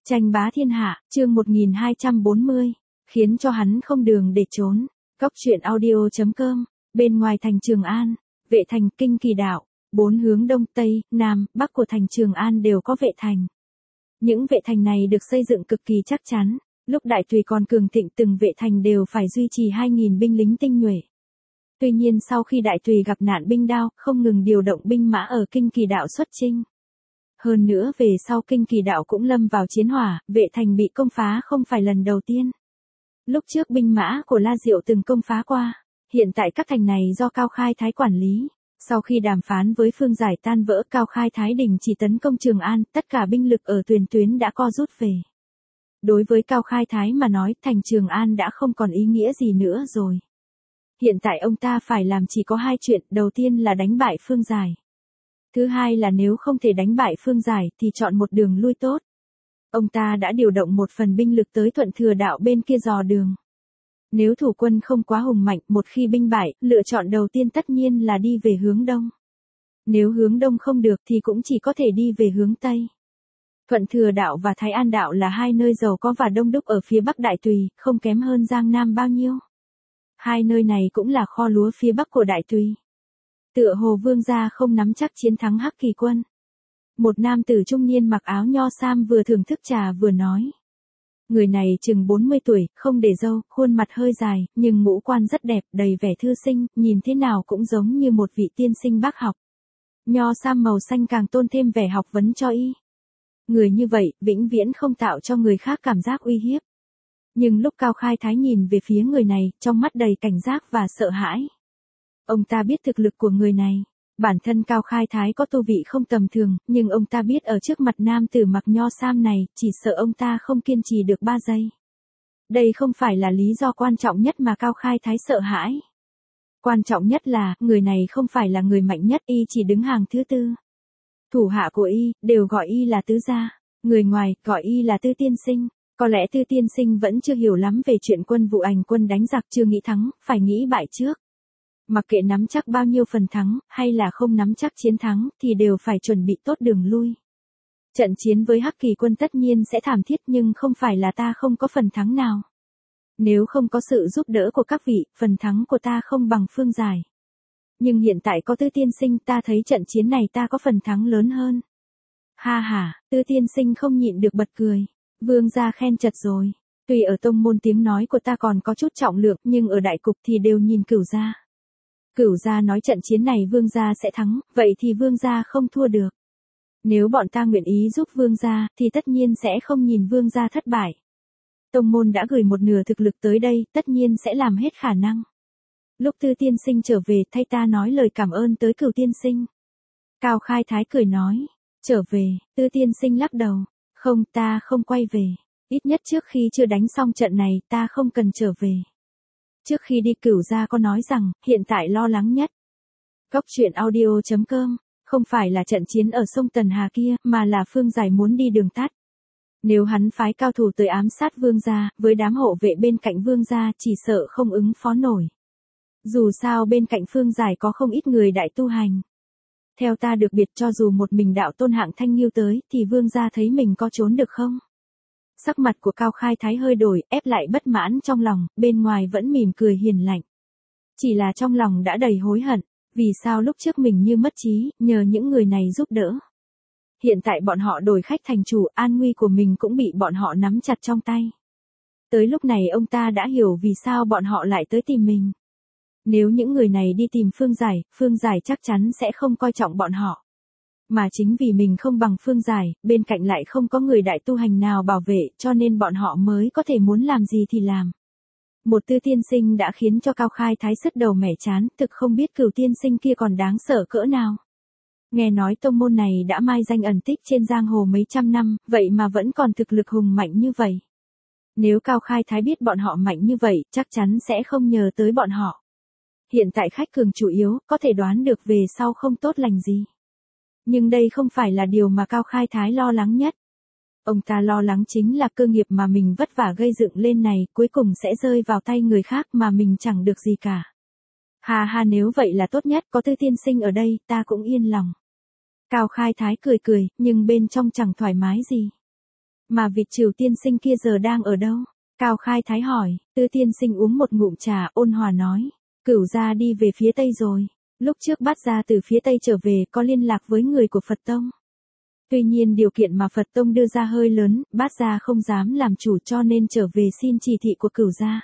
Tranh bá thiên hạ, chương 1240, khiến cho hắn không đường để trốn. Góc truyện audio.com, bên ngoài thành Trường An, vệ thành Kinh Kỳ Đạo, 4 hướng đông tây, nam, bắc của thành Trường An đều có vệ thành. Những vệ thành này được xây dựng cực kỳ chắc chắn, lúc Đại Tùy còn cường thịnh từng vệ thành đều phải duy trì 2.000 binh lính tinh nhuệ. Tuy nhiên sau khi Đại Tùy gặp nạn binh đao, không ngừng điều động binh mã ở Kinh Kỳ Đạo xuất chinh. Hơn nữa về sau Kinh Kỳ Đạo cũng lâm vào chiến hỏa, vệ thành bị công phá không phải lần đầu tiên. Lúc trước binh mã của La Diệu từng công phá qua, hiện tại các thành này do Cao Khai Thái quản lý. Sau khi đàm phán với Phương Giải tan vỡ, Cao Khai Thái đình chỉ tấn công Trường An, tất cả binh lực ở Tuyền Tuyến đã co rút về. Đối với Cao Khai Thái mà nói, thành Trường An đã không còn ý nghĩa gì nữa rồi. Hiện tại ông ta phải làm chỉ có 2 chuyện, đầu tiên là đánh bại Phương Giải. Thứ hai là nếu không thể đánh bại Phương Giải thì chọn một đường lui tốt. Ông ta đã điều động một phần binh lực tới Thuận Thừa Đạo bên kia dò đường. Nếu thủ quân không quá hùng mạnh, một khi binh bại, lựa chọn đầu tiên tất nhiên là đi về hướng đông. Nếu hướng đông không được thì cũng chỉ có thể đi về hướng tây. Thuận Thừa Đạo và Thái An Đạo là 2 nơi giàu có và đông đúc ở phía bắc Đại Tùy, không kém hơn Giang Nam bao nhiêu. 2 nơi này cũng là kho lúa phía bắc của Đại Tùy. Tựa hồ Vương gia không nắm chắc chiến thắng Hắc Kỳ quân. Một nam tử trung niên mặc áo nho sam vừa thưởng thức trà vừa nói. Người này chừng 40 tuổi, không để râu, khuôn mặt hơi dài, nhưng ngũ quan rất đẹp, đầy vẻ thư sinh, nhìn thế nào cũng giống như một vị tiên sinh bác học. Nho sam màu xanh càng tôn thêm vẻ học vấn cho y. Người như vậy, vĩnh viễn không tạo cho người khác cảm giác uy hiếp. Nhưng lúc Cao Khai Thái nhìn về phía người này, trong mắt đầy cảnh giác và sợ hãi. Ông ta biết thực lực của người này. Bản thân Cao Khai Thái có tu vị không tầm thường, nhưng ông ta biết ở trước mặt nam tử mặc nho sam này, chỉ sợ ông ta không kiên trì được 3 giây. Đây không phải là lý do quan trọng nhất mà Cao Khai Thái sợ hãi. Quan trọng nhất là, người này không phải là người mạnh nhất, y chỉ đứng hàng thứ 4. Thủ hạ của y, đều gọi y là tứ gia, người ngoài, gọi y là Tư Tiên Sinh. Có lẽ Tư Tiên Sinh vẫn chưa hiểu lắm về chuyện quân vụ hành quân đánh giặc, chưa nghĩ thắng, phải nghĩ bại trước. Mặc kệ nắm chắc bao nhiêu phần thắng, hay là không nắm chắc chiến thắng, thì đều phải chuẩn bị tốt đường lui. Trận chiến với Hắc Kỳ quân tất nhiên sẽ thảm thiết, nhưng không phải là ta không có phần thắng nào. Nếu không có sự giúp đỡ của các vị, phần thắng của ta không bằng Phương Giải. Nhưng hiện tại có Tư Tiên Sinh, ta thấy trận chiến này ta có phần thắng lớn hơn. Ha ha, Tư Tiên Sinh không nhịn được bật cười. Vương gia khen chật rồi. Tuy ở tông môn tiếng nói của ta còn có chút trọng lượng, nhưng ở đại cục thì đều nhìn Cửu gia. Cửu gia nói trận chiến này Vương gia sẽ thắng, vậy thì Vương gia không thua được. Nếu bọn ta nguyện ý giúp Vương gia, thì tất nhiên sẽ không nhìn Vương gia thất bại. Tông môn đã gửi một nửa thực lực tới đây, tất nhiên sẽ làm hết khả năng. Lúc Tư Tiên Sinh trở về, thay ta nói lời cảm ơn tới Cửu Tiên Sinh. Cao Khai Thái cười nói, trở về, Tư Tiên Sinh lắc đầu, không, ta không quay về. Ít nhất trước khi chưa đánh xong trận này, ta không cần trở về. Trước khi đi Cửu gia có nói rằng, hiện tại lo lắng nhất. Góc truyện audio.com, không phải là trận chiến ở sông Tần Hà kia, mà là Phương Giải muốn đi đường tắt. Nếu hắn phái cao thủ tới ám sát Vương gia, với đám hộ vệ bên cạnh Vương gia chỉ sợ không ứng phó nổi. Dù sao bên cạnh Phương Giải có không ít người đại tu hành. Theo ta được biết, cho dù một mình đạo tôn hạng Thanh Nghiêu tới, thì Vương gia thấy mình có trốn được không? Sắc mặt của Cao Khai Thái hơi đổi, ép lại bất mãn trong lòng, bên ngoài vẫn mỉm cười hiền lành. Chỉ là trong lòng đã đầy hối hận, vì sao lúc trước mình như mất trí, nhờ những người này giúp đỡ. Hiện tại bọn họ đổi khách thành chủ, an nguy của mình cũng bị bọn họ nắm chặt trong tay. Tới lúc này ông ta đã hiểu vì sao bọn họ lại tới tìm mình. Nếu những người này đi tìm Phương Giải chắc chắn sẽ không coi trọng bọn họ. Mà chính vì mình không bằng Phương Giải, bên cạnh lại không có người đại tu hành nào bảo vệ, cho nên bọn họ mới có thể muốn làm gì thì làm. Một Tư Tiên Sinh đã khiến cho Cao Khai Thái sứt đầu mẻ chán, thực không biết Cửu Tiên Sinh kia còn đáng sợ cỡ nào. Nghe nói tông môn này đã mai danh ẩn tích trên giang hồ mấy trăm năm, vậy mà vẫn còn thực lực hùng mạnh như vậy. Nếu Cao Khai Thái biết bọn họ mạnh như vậy, chắc chắn sẽ không nhờ tới bọn họ. Hiện tại khách cường chủ yếu, có thể đoán được về sau không tốt lành gì. Nhưng đây không phải là điều mà Cao Khai Thái lo lắng nhất. Ông ta lo lắng chính là cơ nghiệp mà mình vất vả gây dựng lên này, cuối cùng sẽ rơi vào tay người khác mà mình chẳng được gì cả. Ha ha, nếu vậy là tốt nhất, có Tư Tiên Sinh ở đây, ta cũng yên lòng. Cao Khai Thái cười cười, nhưng bên trong chẳng thoải mái gì. Mà vị Trừu tiên sinh kia giờ đang ở đâu? Cao Khai Thái hỏi, Tư tiên sinh uống một ngụm trà, ôn hòa nói, Cửu gia đi về phía Tây rồi. Lúc trước Bát gia từ phía Tây trở về có liên lạc với người của Phật Tông. Tuy nhiên điều kiện mà Phật Tông đưa ra hơi lớn, Bát gia không dám làm chủ cho nên trở về xin chỉ thị của Cửu gia.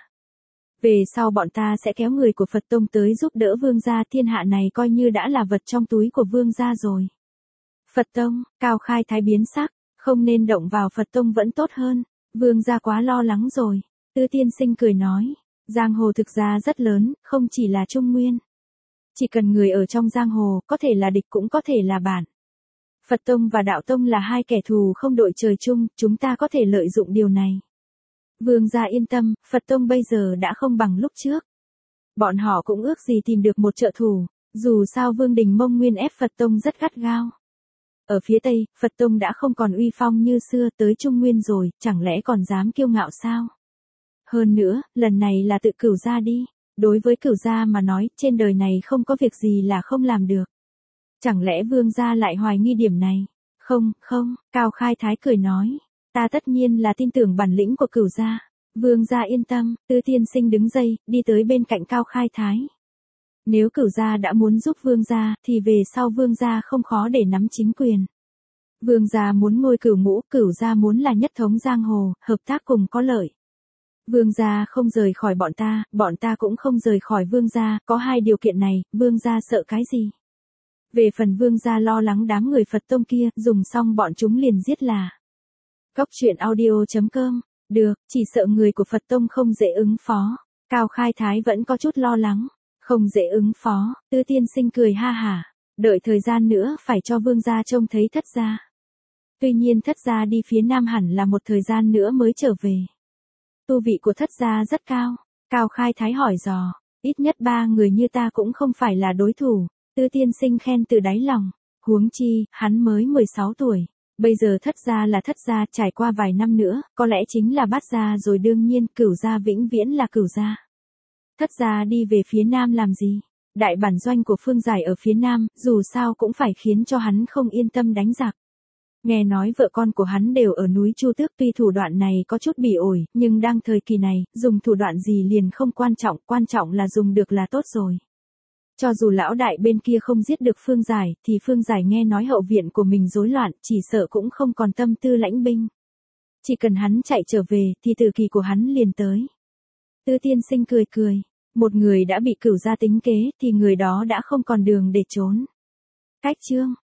Về sau bọn ta sẽ kéo người của Phật Tông tới giúp đỡ Vương gia, thiên hạ này coi như đã là vật trong túi của Vương gia rồi. Phật Tông, Cao Khai Thái biến sắc, không nên động vào Phật Tông vẫn tốt hơn, Vương gia quá lo lắng rồi. Tư tiên sinh cười nói, giang hồ thực ra rất lớn, không chỉ là Trung Nguyên. Chỉ cần người ở trong giang hồ, có thể là địch cũng có thể là bạn. Phật Tông và Đạo Tông là hai kẻ thù không đội trời chung, chúng ta có thể lợi dụng điều này. Vương gia yên tâm, Phật Tông bây giờ đã không bằng lúc trước. Bọn họ cũng ước gì tìm được một trợ thủ, dù sao Vương Đình Mông Nguyên ép Phật Tông rất gắt gao. Ở phía Tây, Phật Tông đã không còn uy phong như xưa, tới Trung Nguyên rồi, chẳng lẽ còn dám kiêu ngạo sao? Hơn nữa, lần này là tự Cửu gia đi. Đối với Cửu gia mà nói, trên đời này không có việc gì là không làm được. Chẳng lẽ Vương gia lại hoài nghi điểm này? Không, Cao Khai Thái cười nói. Ta tất nhiên là tin tưởng bản lĩnh của Cửu gia. Vương gia yên tâm, Tư tiên sinh đứng dậy, đi tới bên cạnh Cao Khai Thái. Nếu Cửu gia đã muốn giúp Vương gia, thì về sau Vương gia không khó để nắm chính quyền. Vương gia muốn ngôi cửu ngũ, Cửu gia muốn là nhất thống giang hồ, hợp tác cùng có lợi. Vương gia không rời khỏi bọn ta cũng không rời khỏi Vương gia, có hai điều kiện này, Vương gia sợ cái gì? Về phần Vương gia lo lắng đám người Phật Tông kia, dùng xong bọn chúng liền giết là. Góc truyện audio.com, được, chỉ sợ người của Phật Tông không dễ ứng phó. Cao Khai Thái vẫn có chút lo lắng, không dễ ứng phó, Tư tiên sinh cười ha hả, đợi thời gian nữa phải cho Vương gia trông thấy Thất gia. Tuy nhiên Thất gia đi phía Nam hẳn là một thời gian nữa mới trở về. Tu vị của Thất gia rất cao, Cao Khai Thái hỏi dò, ít nhất 3 người như ta cũng không phải là đối thủ, Tư tiên sinh khen từ đáy lòng, huống chi, hắn mới 16 tuổi, bây giờ Thất gia là Thất gia, trải qua vài năm nữa, có lẽ chính là Bát gia rồi, đương nhiên, Cửu gia vĩnh viễn là Cửu gia. Thất gia đi về phía Nam làm gì? Đại bản doanh của Phương Giải ở phía Nam, dù sao cũng phải khiến cho hắn không yên tâm đánh giặc. Nghe nói vợ con của hắn đều ở núi Chu Tước, tuy thủ đoạn này có chút bỉ ổi, nhưng đang thời kỳ này, dùng thủ đoạn gì liền không quan trọng là dùng được là tốt rồi. Cho dù lão đại bên kia không giết được Phương Giải, thì Phương Giải nghe nói hậu viện của mình rối loạn, chỉ sợ cũng không còn tâm tư lãnh binh. Chỉ cần hắn chạy trở về, thì tử kỳ của hắn liền tới. Tư tiên sinh cười, một người đã bị Cửu gia tính kế, thì người đó đã không còn đường để trốn. Cách chương